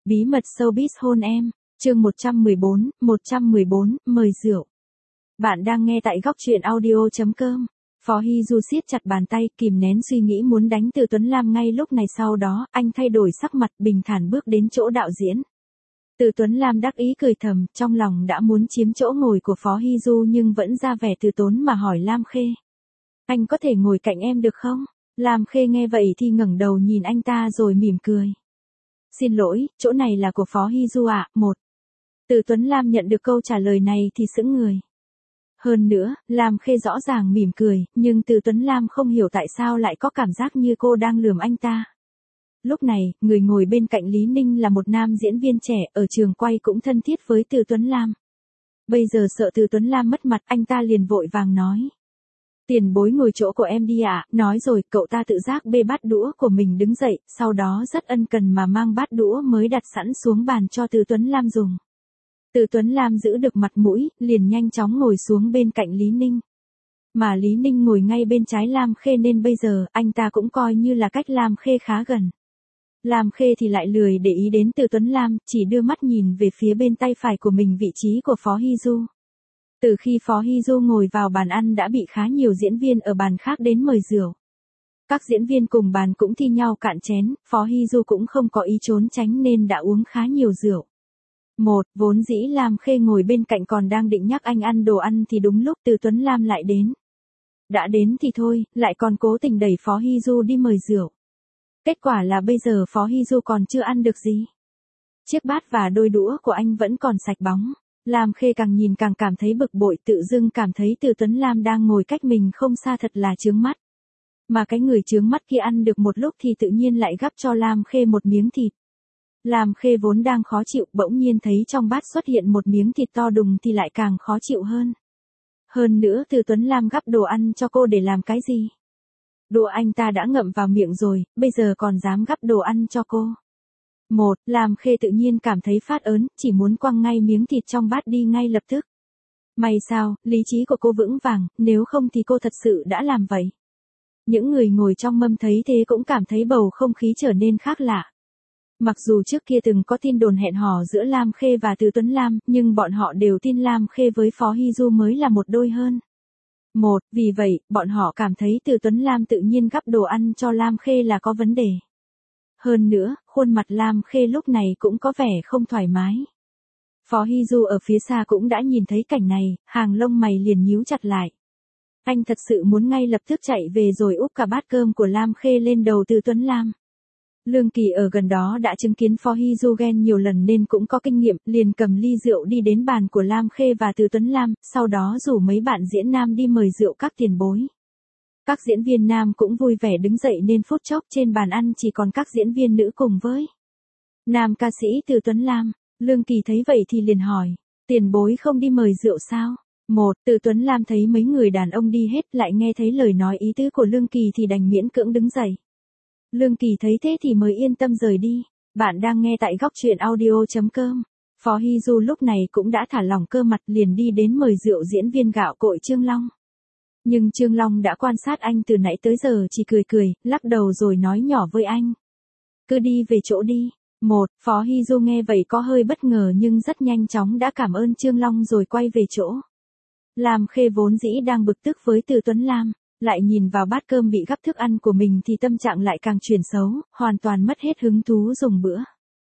Bí mật showbiz hôn em, chương 114, mời rượu. Bạn đang nghe tại góc truyện audio.com. Phó Hy Du siết chặt bàn tay, kìm nén suy nghĩ muốn đánh Từ Tuấn Lam ngay lúc này, sau đó, anh thay đổi sắc mặt, bình thản bước đến chỗ đạo diễn. Từ Tuấn Lam đắc ý cười thầm, trong lòng đã muốn chiếm chỗ ngồi của Phó Hy Du nhưng vẫn ra vẻ từ tốn mà hỏi Lam Khê. Anh có thể ngồi cạnh em được không? Lam Khê nghe vậy thì ngẩng đầu nhìn anh ta rồi mỉm cười. Xin lỗi, chỗ này là của Phó Hy Du ạ. Từ Tuấn Lam nhận được câu trả lời này thì sững người. Hơn nữa, Lam Khê rõ ràng mỉm cười, nhưng Từ Tuấn Lam không hiểu tại sao lại có cảm giác như cô đang lườm anh ta. Lúc này, người ngồi bên cạnh Lý Ninh là một nam diễn viên trẻ, ở trường quay cũng thân thiết với Từ Tuấn Lam. Bây giờ sợ Từ Tuấn Lam mất mặt, anh ta liền vội vàng nói. Tiền bối ngồi chỗ của em đi ạ. Nói rồi, cậu ta tự giác bê bát đũa của mình đứng dậy, sau đó rất ân cần mà mang bát đũa mới đặt sẵn xuống bàn cho Từ Tuấn Lam dùng. Từ Tuấn Lam giữ được mặt mũi, liền nhanh chóng ngồi xuống bên cạnh Lý Ninh. Mà Lý Ninh ngồi ngay bên trái Lam Khê nên bây giờ, anh ta cũng coi như là cách Lam Khê khá gần. Lam Khê thì lại lười để ý đến Từ Tuấn Lam, chỉ đưa mắt nhìn về phía bên tay phải của mình, vị trí của Phó Hy Du. Từ khi Phó Hy Du ngồi vào bàn ăn đã bị khá nhiều diễn viên ở bàn khác đến mời rượu. Các diễn viên cùng bàn cũng thi nhau cạn chén, Phó Hy Du cũng không có ý trốn tránh nên đã uống khá nhiều rượu. Vốn dĩ Lam Khê ngồi bên cạnh còn đang định nhắc anh ăn đồ ăn thì đúng lúc Từ Tuấn Lam lại đến. Đã đến thì thôi, lại còn cố tình đẩy Phó Hy Du đi mời rượu. Kết quả là bây giờ Phó Hy Du còn chưa ăn được gì. Chiếc bát và đôi đũa của anh vẫn còn sạch bóng. Lam Khê càng nhìn càng cảm thấy bực bội, tự dưng cảm thấy Từ Tuấn Lam đang ngồi cách mình không xa thật là chướng mắt. Mà cái người chướng mắt kia ăn được một lúc thì tự nhiên lại gắp cho Lam Khê một miếng thịt. Lam Khê vốn đang khó chịu, bỗng nhiên thấy trong bát xuất hiện một miếng thịt to đùng thì lại càng khó chịu hơn. Hơn nữa Từ Tuấn Lam gắp đồ ăn cho cô để làm cái gì? Đồ anh ta đã ngậm vào miệng rồi, bây giờ còn dám gắp đồ ăn cho cô. Lam Khê tự nhiên cảm thấy phát ớn, chỉ muốn quăng ngay miếng thịt trong bát đi ngay lập tức. May sao, lý trí của cô vững vàng, nếu không thì cô thật sự đã làm vậy. Những người ngồi trong mâm thấy thế cũng cảm thấy bầu không khí trở nên khác lạ. Mặc dù trước kia từng có tin đồn hẹn hò giữa Lam Khê và Từ Tuấn Lam, nhưng bọn họ đều tin Lam Khê với Phó Hy Du mới là một đôi hơn. Vì vậy, bọn họ cảm thấy Từ Tuấn Lam tự nhiên gắp đồ ăn cho Lam Khê là có vấn đề. Hơn nữa, khuôn mặt Lam Khê lúc này cũng có vẻ không thoải mái. Phó Hy Du ở phía xa cũng đã nhìn thấy cảnh này, hàng lông mày liền nhíu chặt lại. Anh thật sự muốn ngay lập tức chạy về rồi úp cả bát cơm của Lam Khê lên đầu Từ Tuấn Lam. Lương Kỳ ở gần đó đã chứng kiến Phó Hy Du ghen nhiều lần nên cũng có kinh nghiệm, liền cầm ly rượu đi đến bàn của Lam Khê và Từ Tuấn Lam, sau đó rủ mấy bạn diễn nam đi mời rượu các tiền bối. Các diễn viên nam cũng vui vẻ đứng dậy nên phút chốc trên bàn ăn chỉ còn các diễn viên nữ cùng với nam ca sĩ Từ Tuấn Lam. Lương Kỳ thấy vậy thì liền hỏi, tiền bối không đi mời rượu sao? Từ Tuấn Lam thấy mấy người đàn ông đi hết, lại nghe thấy lời nói ý tứ của Lương Kỳ thì đành miễn cưỡng đứng dậy. Lương Kỳ thấy thế thì mới yên tâm rời đi. Bạn đang nghe tại góc truyện audio.com. Phó Hy Du lúc này cũng đã thả lỏng cơ mặt, liền đi đến mời rượu diễn viên gạo cội Trương Long. Nhưng Trương Long đã quan sát anh từ nãy tới giờ chỉ cười, lắc đầu rồi nói nhỏ với anh. Cứ đi về chỗ đi. Phó Hy Du nghe vậy có hơi bất ngờ nhưng rất nhanh chóng đã cảm ơn Trương Long rồi quay về chỗ. Lam Khê vốn dĩ đang bực tức với Từ Tuấn Lam, lại nhìn vào bát cơm bị gắp thức ăn của mình thì tâm trạng lại càng chuyển xấu, hoàn toàn mất hết hứng thú dùng bữa.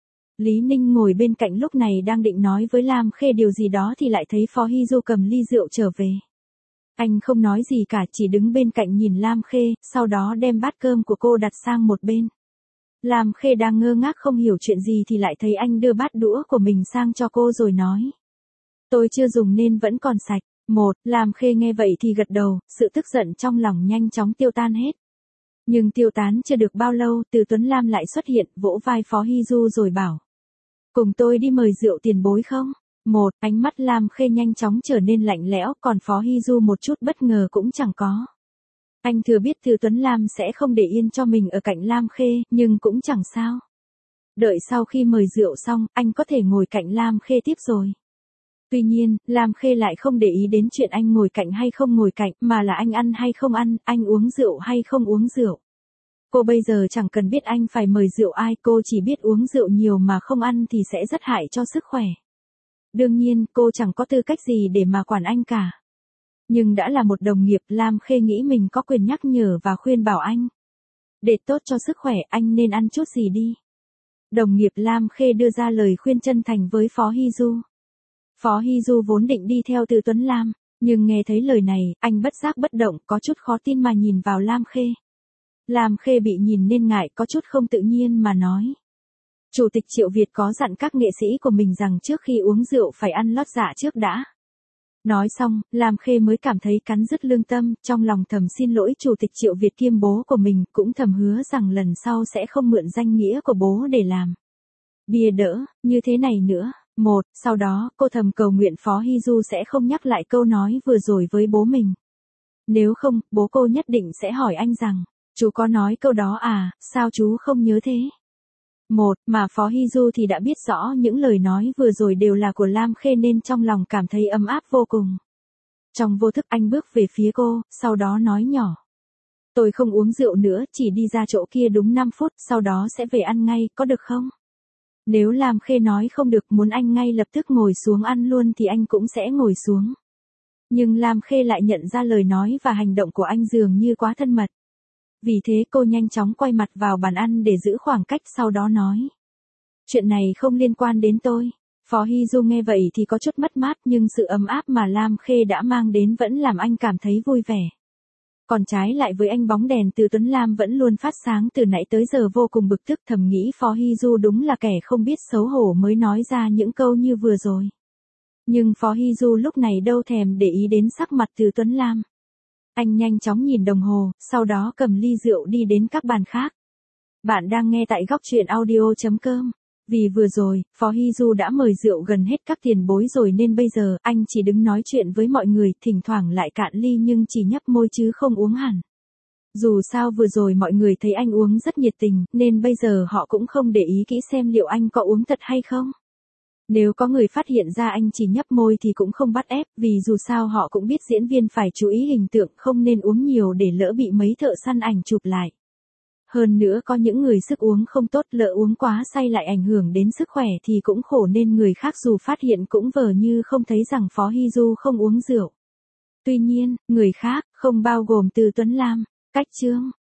Lý Ninh ngồi bên cạnh lúc này đang định nói với Lam Khê điều gì đó thì lại thấy Phó Hy Du cầm ly rượu trở về. Anh không nói gì cả, chỉ đứng bên cạnh nhìn Lam Khê, sau đó đem bát cơm của cô đặt sang một bên. Lam Khê đang ngơ ngác không hiểu chuyện gì thì lại thấy anh đưa bát đũa của mình sang cho cô rồi nói. Tôi chưa dùng nên vẫn còn sạch. Lam Khê nghe vậy thì gật đầu, sự tức giận trong lòng nhanh chóng tiêu tan hết. Nhưng tiêu tán chưa được bao lâu, Từ Tuấn Lam lại xuất hiện, vỗ vai Phó Hy Du rồi bảo. Cùng tôi đi mời rượu tiền bối không? Ánh mắt Lam Khê nhanh chóng trở nên lạnh lẽo, còn Phó Hy Du một chút bất ngờ cũng chẳng có. Anh thừa biết Từ Tuấn Lam sẽ không để yên cho mình ở cạnh Lam Khê, nhưng cũng chẳng sao. Đợi sau khi mời rượu xong, anh có thể ngồi cạnh Lam Khê tiếp rồi. Tuy nhiên, Lam Khê lại không để ý đến chuyện anh ngồi cạnh hay không ngồi cạnh, mà là anh ăn hay không ăn, anh uống rượu hay không uống rượu. Cô bây giờ chẳng cần biết anh phải mời rượu ai, cô chỉ biết uống rượu nhiều mà không ăn thì sẽ rất hại cho sức khỏe. Đương nhiên, cô chẳng có tư cách gì để mà quản anh cả. Nhưng đã là một đồng nghiệp, Lam Khê nghĩ mình có quyền nhắc nhở và khuyên bảo anh. Để tốt cho sức khỏe, anh nên ăn chút gì đi. Đồng nghiệp Lam Khê đưa ra lời khuyên chân thành với Phó Hy Du. Phó Hy Du vốn định đi theo Từ Tuấn Lam, nhưng nghe thấy lời này, anh bất giác bất động, có chút khó tin mà nhìn vào Lam Khê. Lam Khê bị nhìn nên ngại, có chút không tự nhiên mà nói. Chủ tịch Triệu Việt có dặn các nghệ sĩ của mình rằng trước khi uống rượu phải ăn lót dạ trước đã. Nói xong, Lam Khê mới cảm thấy cắn rứt lương tâm, trong lòng thầm xin lỗi Chủ tịch Triệu Việt kiêm bố của mình, cũng thầm hứa rằng lần sau sẽ không mượn danh nghĩa của bố để làm bia đỡ, như thế này nữa. Sau đó, cô thầm cầu nguyện Phó Hy Du sẽ không nhắc lại câu nói vừa rồi với bố mình. Nếu không, bố cô nhất định sẽ hỏi anh rằng, chú có nói câu đó à, sao chú không nhớ thế? Mà Phó Hy Du thì đã biết rõ những lời nói vừa rồi đều là của Lam Khê nên trong lòng cảm thấy ấm áp vô cùng. Trong vô thức anh bước về phía cô, sau đó nói nhỏ. Tôi không uống rượu nữa, chỉ đi ra chỗ kia đúng 5 phút, sau đó sẽ về ăn ngay, có được không? Nếu Lam Khê nói không được, muốn anh ngay lập tức ngồi xuống ăn luôn thì anh cũng sẽ ngồi xuống. Nhưng Lam Khê lại nhận ra lời nói và hành động của anh dường như quá thân mật. Vì thế cô nhanh chóng quay mặt vào bàn ăn để giữ khoảng cách, sau đó nói. Chuyện này không liên quan đến tôi. Phó Hy Du nghe vậy thì có chút mất mát, nhưng sự ấm áp mà Lam Khê đã mang đến vẫn làm anh cảm thấy vui vẻ. Còn trái lại với anh, bóng đèn Từ Tuấn Lam vẫn luôn phát sáng từ nãy tới giờ, vô cùng bực tức, thầm nghĩ Phó Hy Du đúng là kẻ không biết xấu hổ mới nói ra những câu như vừa rồi. Nhưng Phó Hy Du lúc này đâu thèm để ý đến sắc mặt Từ Tuấn Lam. Anh nhanh chóng nhìn đồng hồ, sau đó cầm ly rượu đi đến các bàn khác. Bạn đang nghe tại góc truyện audio.com. Vì vừa rồi, Phó Hy Du đã mời rượu gần hết các tiền bối rồi nên bây giờ anh chỉ đứng nói chuyện với mọi người, thỉnh thoảng lại cạn ly nhưng chỉ nhấp môi chứ không uống hẳn. Dù sao vừa rồi mọi người thấy anh uống rất nhiệt tình, nên bây giờ họ cũng không để ý kỹ xem liệu anh có uống thật hay không. Nếu có người phát hiện ra anh chỉ nhấp môi thì cũng không bắt ép, vì dù sao họ cũng biết diễn viên phải chú ý hình tượng, không nên uống nhiều để lỡ bị mấy thợ săn ảnh chụp lại. Hơn nữa có những người sức uống không tốt, lỡ uống quá say lại ảnh hưởng đến sức khỏe thì cũng khổ, nên người khác dù phát hiện cũng vờ như không thấy rằng Phó Hy Du không uống rượu. Tuy nhiên, người khác, không bao gồm Từ Tuấn Lam, cách chương.